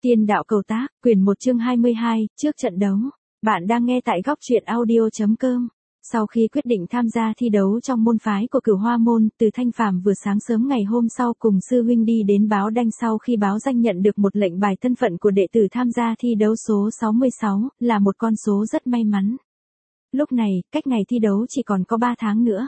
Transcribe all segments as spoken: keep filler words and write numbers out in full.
Tiên đạo cầu tác, quyển một chương hai mươi hai, trước trận đấu. Bạn đang nghe tại góc truyện audio chấm com. Sau khi quyết định tham gia thi đấu trong môn phái của Cửu Hoa môn, Từ Thanh Phàm vừa sáng sớm ngày hôm sau cùng sư huynh đi đến báo đanh sau khi báo danh nhận được một lệnh bài thân phận của đệ tử tham gia thi đấu số sáu mươi sáu, là một con số rất may mắn. Lúc này, cách ngày thi đấu chỉ còn có ba tháng nữa.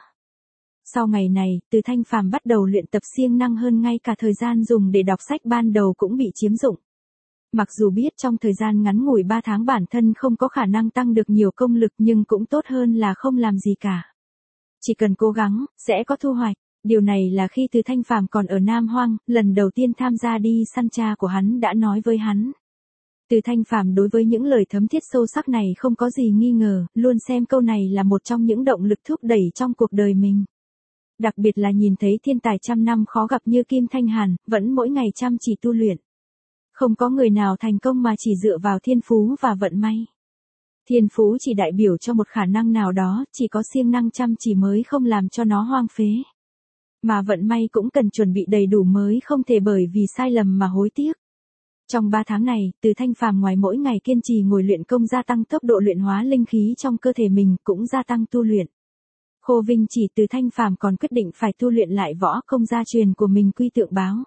Sau ngày này, Từ Thanh Phàm bắt đầu luyện tập siêng năng hơn, ngay cả thời gian dùng để đọc sách ban đầu cũng bị chiếm dụng. Mặc dù biết trong thời gian ngắn ngủi ba tháng bản thân không có khả năng tăng được nhiều công lực nhưng cũng tốt hơn là không làm gì cả. Chỉ cần cố gắng, sẽ có thu hoạch. Điều này là khi Từ Thanh Phàm còn ở Nam Hoang, lần đầu tiên tham gia đi săn, cha của hắn đã nói với hắn. Từ Thanh Phàm đối với những lời thấm thiết sâu sắc này không có gì nghi ngờ, luôn xem câu này là một trong những động lực thúc đẩy trong cuộc đời mình. Đặc biệt là nhìn thấy thiên tài trăm năm khó gặp như Kim Thanh Hàn, vẫn mỗi ngày chăm chỉ tu luyện. Không có người nào thành công mà chỉ dựa vào thiên phú và vận may. Thiên phú chỉ đại biểu cho một khả năng nào đó, chỉ có siêng năng chăm chỉ mới không làm cho nó hoang phế. Mà vận may cũng cần chuẩn bị đầy đủ mới không thể bởi vì sai lầm mà hối tiếc. Trong ba tháng này, Từ Thanh Phàm ngoài mỗi ngày kiên trì ngồi luyện công gia tăng tốc độ luyện hóa linh khí trong cơ thể mình, cũng gia tăng tu luyện. Khô Vinh chỉ Từ Thanh Phàm còn quyết định phải tu luyện lại võ công gia truyền của mình, Quy Tượng Báo.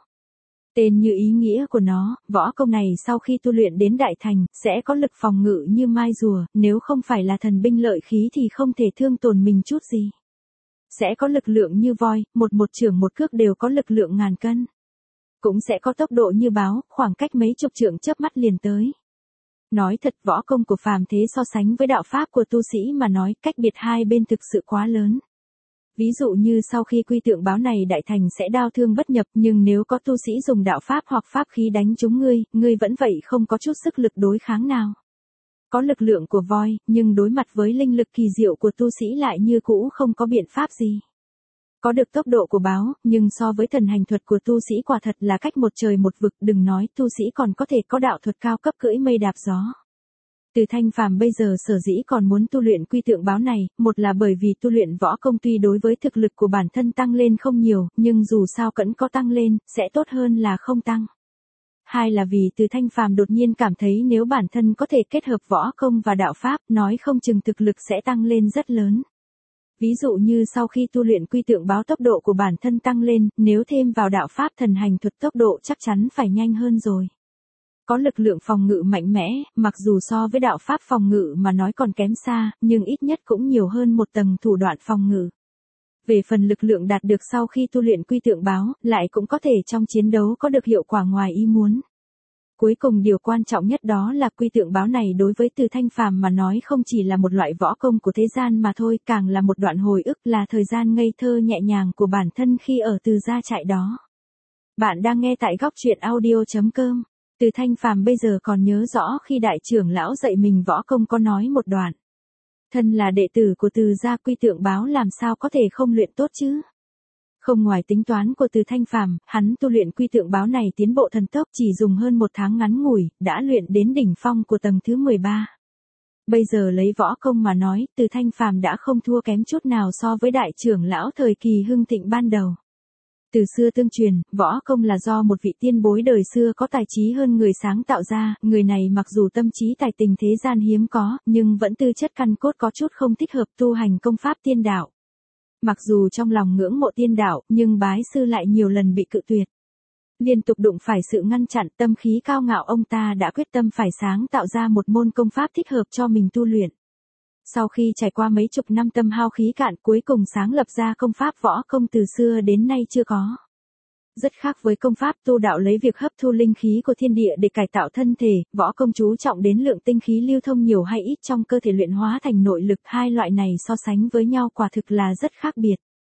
Tên như ý nghĩa của nó, võ công này sau khi tu luyện đến đại thành, sẽ có lực phòng ngự như mai rùa, nếu không phải là thần binh lợi khí thì không thể thương tổn mình chút gì. Sẽ có lực lượng như voi, một một chưởng một cước đều có lực lượng ngàn cân. Cũng sẽ có tốc độ như báo, khoảng cách mấy chục trượng chớp mắt liền tới. Nói thật, võ công của phàm thế so sánh với đạo pháp của tu sĩ mà nói, cách biệt hai bên thực sự quá lớn. Ví dụ như sau khi Quy Tượng Báo này đại thành sẽ đao thương bất nhập, nhưng nếu có tu sĩ dùng đạo pháp hoặc pháp khí đánh trúng ngươi, ngươi vẫn vậy không có chút sức lực đối kháng nào. Có lực lượng của voi, nhưng đối mặt với linh lực kỳ diệu của tu sĩ lại như cũ không có biện pháp gì. Có được tốc độ của báo, nhưng so với thần hành thuật của tu sĩ quả thật là cách một trời một vực, đừng nói tu sĩ còn có thể có đạo thuật cao cấp cưỡi mây đạp gió. Từ Thanh Phàm bây giờ sở dĩ còn muốn tu luyện Quy Tượng Báo này, một là bởi vì tu luyện võ công tuy đối với thực lực của bản thân tăng lên không nhiều, nhưng dù sao vẫn có tăng lên, sẽ tốt hơn là không tăng. Hai là vì Từ Thanh Phàm đột nhiên cảm thấy nếu bản thân có thể kết hợp võ công và đạo pháp, nói không chừng thực lực sẽ tăng lên rất lớn. Ví dụ như sau khi tu luyện Quy Tượng Báo tốc độ của bản thân tăng lên, nếu thêm vào đạo pháp thần hành thuật tốc độ chắc chắn phải nhanh hơn rồi. Có lực lượng phòng ngự mạnh mẽ, mặc dù so với đạo pháp phòng ngự mà nói còn kém xa, nhưng ít nhất cũng nhiều hơn một tầng thủ đoạn phòng ngự. Về phần lực lượng đạt được sau khi tu luyện Quy Tượng Báo, lại cũng có thể trong chiến đấu có được hiệu quả ngoài ý muốn. Cuối cùng điều quan trọng nhất đó là Quy Tượng Báo này đối với Từ Thanh Phàm mà nói không chỉ là một loại võ công của thế gian mà thôi, càng là một đoạn hồi ức, là thời gian ngây thơ nhẹ nhàng của bản thân khi ở Từ gia trại đó. Bạn đang nghe tại góc truyện audio chấm com. Từ Thanh Phàm bây giờ còn nhớ rõ khi đại trưởng lão dạy mình võ công có nói một đoạn. Thân là đệ tử của Từ gia, Quy Tượng Báo làm sao có thể không luyện tốt chứ? Không ngoài tính toán của Từ Thanh Phàm, hắn tu luyện Quy Tượng Báo này tiến bộ thần tốc, chỉ dùng hơn một tháng ngắn ngủi, đã luyện đến đỉnh phong của tầng thứ mười ba. Bây giờ lấy võ công mà nói, Từ Thanh Phàm đã không thua kém chút nào so với đại trưởng lão thời kỳ hưng thịnh ban đầu. Từ xưa tương truyền, võ công là do một vị tiên bối đời xưa có tài trí hơn người sáng tạo ra, người này mặc dù tâm trí tài tình thế gian hiếm có, nhưng vẫn tư chất căn cốt có chút không thích hợp tu hành công pháp tiên đạo. Mặc dù trong lòng ngưỡng mộ tiên đạo, nhưng bái sư lại nhiều lần bị cự tuyệt. Liên tục đụng phải sự ngăn chặn, tâm khí cao ngạo, ông ta đã quyết tâm phải sáng tạo ra một môn công pháp thích hợp cho mình tu luyện. Sau khi trải qua mấy chục năm tâm hao khí cạn, cuối cùng sáng lập ra công pháp võ công từ xưa đến nay chưa có. Rất khác với công pháp tu đạo lấy việc hấp thu linh khí của thiên địa để cải tạo thân thể, võ công chú trọng đến lượng tinh khí lưu thông nhiều hay ít trong cơ thể luyện hóa thành nội lực, hai loại này so sánh với nhau quả thực là rất khác biệt.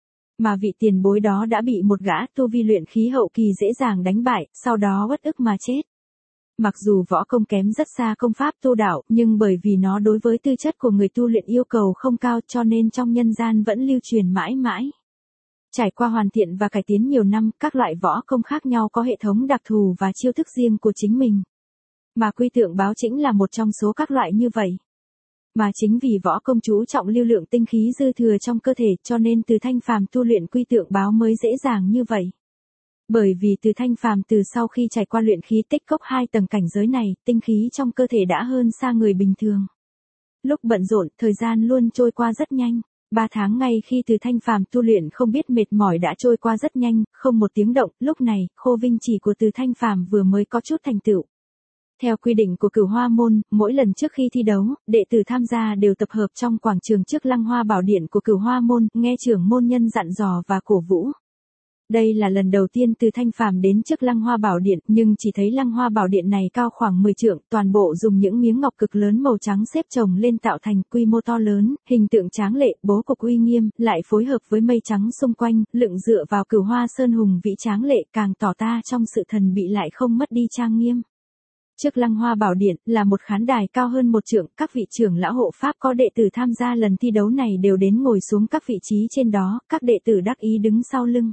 Mà vị tiền bối đó đã bị một gã tu vi luyện khí hậu kỳ dễ dàng đánh bại, sau đó uất ức mà chết. Mặc dù võ công kém rất xa công pháp tu đạo, nhưng bởi vì nó đối với tư chất của người tu luyện yêu cầu không cao cho nên trong nhân gian vẫn lưu truyền mãi mãi. Trải qua hoàn thiện và cải tiến nhiều năm, các loại võ công khác nhau có hệ thống đặc thù và chiêu thức riêng của chính mình. Mà Quy Tượng Báo chính là một trong số các loại như vậy. Mà chính vì võ công chú trọng lưu lượng tinh khí dư thừa trong cơ thể cho nên Từ Thanh Phàm tu luyện Quy Tượng Báo mới dễ dàng như vậy. Bởi vì Từ Thanh Phàm từ sau khi trải qua luyện khí tích cốc hai tầng cảnh giới này, tinh khí trong cơ thể đã hơn xa người bình thường. Lúc bận rộn, thời gian luôn trôi qua rất nhanh. Ba tháng ngay khi Từ Thanh Phàm tu luyện không biết mệt mỏi đã trôi qua rất nhanh, không một tiếng động. Lúc này, khô vinh chỉ của Từ Thanh Phàm vừa mới có chút thành tựu. Theo quy định của Cửu Hoa môn, mỗi lần trước khi thi đấu, đệ tử tham gia đều tập hợp trong quảng trường trước Lăng Hoa Bảo Điện của Cửu Hoa môn, nghe trưởng môn nhân dặn dò và cổ vũ. Đây là lần đầu tiên Từ Thanh Phàm đến trước Lăng Hoa Bảo Điện, nhưng chỉ thấy Lăng Hoa Bảo Điện này cao khoảng mười trượng, toàn bộ dùng những miếng ngọc cực lớn màu trắng xếp chồng lên tạo thành, quy mô to lớn, hình tượng tráng lệ, bố cục uy nghiêm, lại phối hợp với mây trắng xung quanh, lựng dựa vào Cửu Hoa Sơn hùng vĩ tráng lệ, càng tỏ ta trong sự thần bị lại không mất đi trang nghiêm. Trước Lăng Hoa Bảo Điện là một khán đài cao hơn một trượng, các vị trưởng lão hộ pháp có đệ tử tham gia lần thi đấu này đều đến ngồi xuống các vị trí trên đó, các đệ tử đắc ý đứng sau lưng.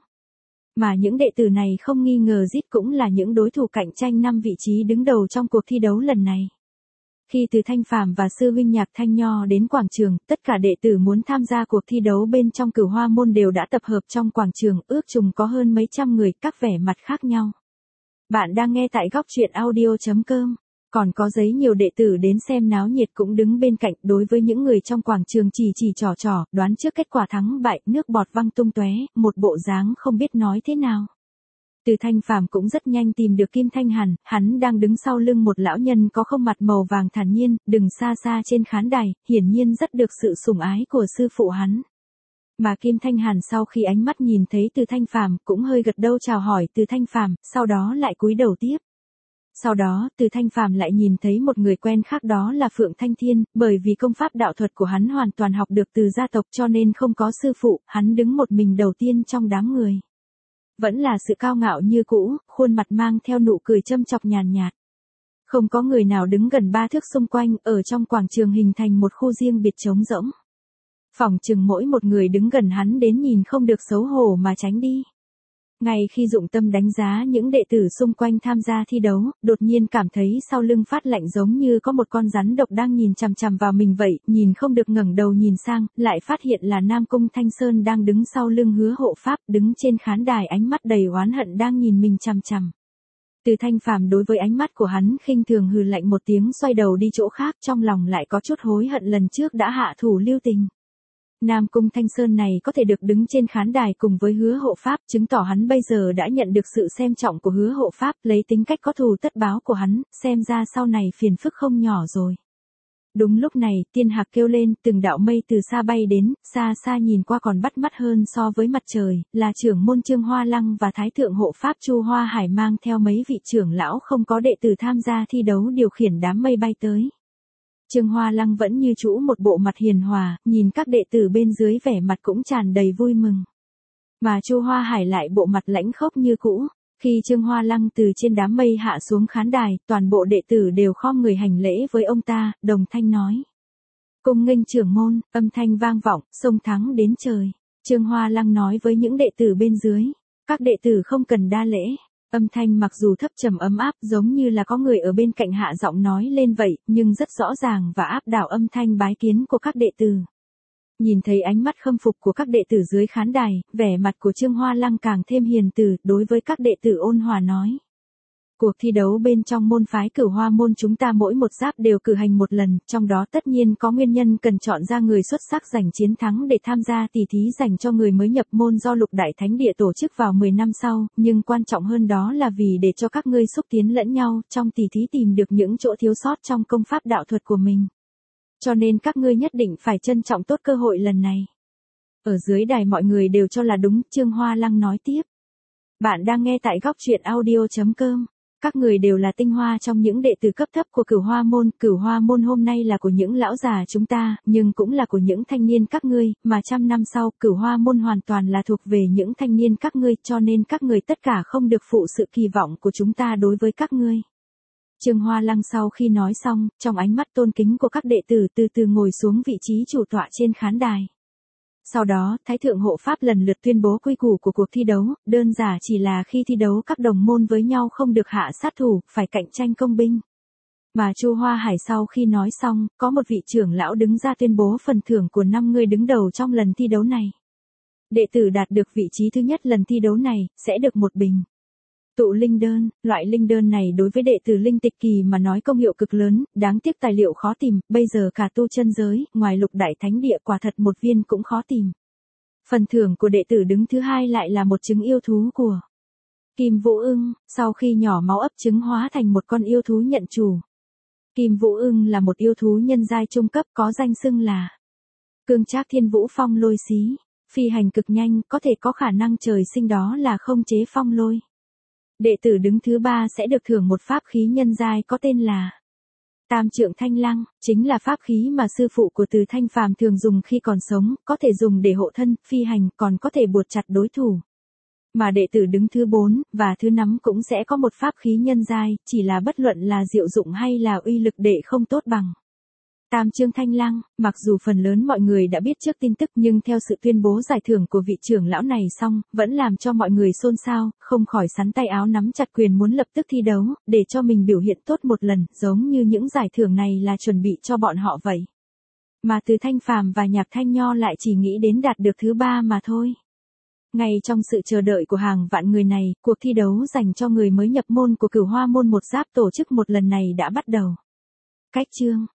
Mà những đệ tử này không nghi ngờ rít cũng là những đối thủ cạnh tranh năm vị trí đứng đầu trong cuộc thi đấu lần này. Khi Từ Thanh Phàm và sư huynh Nhạc Thanh Nho đến quảng trường, tất cả đệ tử muốn tham gia cuộc thi đấu bên trong Cửu Hoa môn đều đã tập hợp trong quảng trường, ước chừng có hơn mấy trăm người, các vẻ mặt khác nhau. Bạn đang nghe tại góc truyện audio chấm com. Còn có giấy nhiều đệ tử đến xem náo nhiệt cũng đứng bên cạnh, đối với những người trong quảng trường chỉ chỉ trò trò, đoán trước kết quả thắng bại, nước bọt văng tung tóe, một bộ dáng không biết nói thế nào. Từ Thanh Phàm cũng rất nhanh tìm được Kim Thanh Hàn, hắn đang đứng sau lưng một lão nhân có không mặt màu vàng thản nhiên, đứng xa xa trên khán đài, hiển nhiên rất được sự sủng ái của sư phụ hắn. Mà Kim Thanh Hàn sau khi ánh mắt nhìn thấy Từ Thanh Phàm cũng hơi gật đầu chào hỏi Từ Thanh Phàm, sau đó lại cúi đầu tiếp. Sau đó, Từ Thanh Phàm lại nhìn thấy một người quen khác, đó là Phượng Thanh Thiên, bởi vì công pháp đạo thuật của hắn hoàn toàn học được từ gia tộc cho nên không có sư phụ, hắn đứng một mình đầu tiên trong đám người. Vẫn là sự cao ngạo như cũ, khuôn mặt mang theo nụ cười châm chọc nhàn nhạt. Không có người nào đứng gần ba thước xung quanh, ở trong quảng trường hình thành một khu riêng biệt trống rỗng. Phỏng chừng mỗi một người đứng gần hắn đến nhìn không được xấu hổ mà tránh đi. Ngay khi dụng tâm đánh giá những đệ tử xung quanh tham gia thi đấu, đột nhiên cảm thấy sau lưng phát lạnh giống như có một con rắn độc đang nhìn chằm chằm vào mình vậy, nhìn không được ngẩng đầu nhìn sang, lại phát hiện là Nam Cung Thanh Sơn đang đứng sau lưng Hứa Hộ Pháp, đứng trên khán đài ánh mắt đầy oán hận đang nhìn mình chằm chằm. Từ Thanh Phàm đối với ánh mắt của hắn khinh thường hừ lạnh một tiếng, xoay đầu đi chỗ khác, trong lòng lại có chút hối hận lần trước đã hạ thủ lưu tình. Nam Cung Thanh Sơn này có thể được đứng trên khán đài cùng với Hứa Hộ Pháp, chứng tỏ hắn bây giờ đã nhận được sự xem trọng của Hứa Hộ Pháp, lấy tính cách có thù tất báo của hắn, xem ra sau này phiền phức không nhỏ rồi. Đúng lúc này, tiên hạc kêu lên, từng đạo mây từ xa bay đến, xa xa nhìn qua còn bắt mắt hơn so với mặt trời, là trưởng môn Trương Hoa Lăng và Thái thượng hộ pháp Chu Hoa Hải mang theo mấy vị trưởng lão không có đệ tử tham gia thi đấu điều khiển đám mây bay tới. Trương Hoa Lăng vẫn như cũ một bộ mặt hiền hòa, nhìn các đệ tử bên dưới vẻ mặt cũng tràn đầy vui mừng. Mà Chu Hoa Hải lại bộ mặt lãnh khốc như cũ. Khi Trương Hoa Lăng từ trên đám mây hạ xuống khán đài, toàn bộ đệ tử đều khom người hành lễ với ông ta, đồng thanh nói. Cung nghênh trưởng môn, âm thanh vang vọng, sông thắng đến trời. Trương Hoa Lăng nói với những đệ tử bên dưới. Các đệ tử không cần đa lễ. Âm thanh mặc dù thấp trầm ấm áp giống như là có người ở bên cạnh hạ giọng nói lên vậy, nhưng rất rõ ràng và áp đảo âm thanh bái kiến của các đệ tử. Nhìn thấy ánh mắt khâm phục của các đệ tử dưới khán đài, vẻ mặt của Trương Hoa Lăng càng thêm hiền từ, đối với các đệ tử ôn hòa nói. Cuộc thi đấu bên trong môn phái Cửu Hoa môn chúng ta mỗi một giáp đều cử hành một lần, trong đó tất nhiên có nguyên nhân cần chọn ra người xuất sắc giành chiến thắng để tham gia tỷ thí dành cho người mới nhập môn do Lục Đại Thánh Địa tổ chức vào mười năm sau, nhưng quan trọng hơn đó là vì để cho các ngươi xúc tiến lẫn nhau, trong tỷ thí tìm được những chỗ thiếu sót trong công pháp đạo thuật của mình. Cho nên các ngươi nhất định phải trân trọng tốt cơ hội lần này. Ở dưới đài mọi người đều cho là đúng, Trương Hoa Lăng nói tiếp. Bạn đang nghe tại góc truyện audio chấm com. Các người đều là tinh hoa trong những đệ tử cấp thấp của Cửu Hoa môn, Cửu Hoa môn hôm nay là của những lão già chúng ta, nhưng cũng là của những thanh niên các ngươi, mà trăm năm sau, Cửu Hoa môn hoàn toàn là thuộc về những thanh niên các ngươi, cho nên các người tất cả không được phụ sự kỳ vọng của chúng ta đối với các ngươi. Trương Hoa Lăng sau khi nói xong, trong ánh mắt tôn kính của các đệ tử từ từ ngồi xuống vị trí chủ tọa trên khán đài. Sau đó, Thái thượng hộ pháp lần lượt tuyên bố quy củ của cuộc thi đấu, đơn giản chỉ là khi thi đấu các đồng môn với nhau không được hạ sát thủ, phải cạnh tranh công bình. Mà Chu Hoa Hải sau khi nói xong, có một vị trưởng lão đứng ra tuyên bố phần thưởng của năm người đứng đầu trong lần thi đấu này. Đệ tử đạt được vị trí thứ nhất lần thi đấu này, sẽ được một bình Tụ linh đơn, loại linh đơn này đối với đệ tử linh tịch kỳ mà nói công hiệu cực lớn, đáng tiếc tài liệu khó tìm, bây giờ cả tu chân giới, ngoài lục đại thánh địa quả thật một viên cũng khó tìm. Phần thưởng của đệ tử đứng thứ hai lại là một trứng yêu thú của Kim Vũ Ưng, sau khi nhỏ máu ấp trứng hóa thành một con yêu thú nhận chủ. Kim Vũ Ưng là một yêu thú nhân giai trung cấp có danh xưng là Cương Trác Thiên Vũ Phong Lôi Xí, phi hành cực nhanh, có thể có khả năng trời sinh đó là không chế phong lôi. Đệ tử đứng thứ ba sẽ được thưởng một pháp khí nhân giai có tên là Tam Trượng Thanh Lăng, chính là pháp khí mà sư phụ của Từ Thanh Phàm thường dùng khi còn sống, có thể dùng để hộ thân, phi hành, còn có thể buộc chặt đối thủ. Mà đệ tử đứng thứ bốn và thứ năm cũng sẽ có một pháp khí nhân giai, chỉ là bất luận là diệu dụng hay là uy lực đệ không tốt bằng Tam Trương Thanh Lăng. Mặc dù phần lớn mọi người đã biết trước tin tức nhưng theo sự tuyên bố giải thưởng của vị trưởng lão này xong, vẫn làm cho mọi người xôn xao, không khỏi sắn tay áo nắm chặt quyền muốn lập tức thi đấu, để cho mình biểu hiện tốt một lần, giống như những giải thưởng này là chuẩn bị cho bọn họ vậy. Mà Từ Thanh Phàm và Nhạc Thanh Nho lại chỉ nghĩ đến đạt được thứ ba mà thôi. Ngay trong sự chờ đợi của hàng vạn người này, cuộc thi đấu dành cho người mới nhập môn của Cửu Hoa môn một giáp tổ chức một lần này đã bắt đầu. Cách chương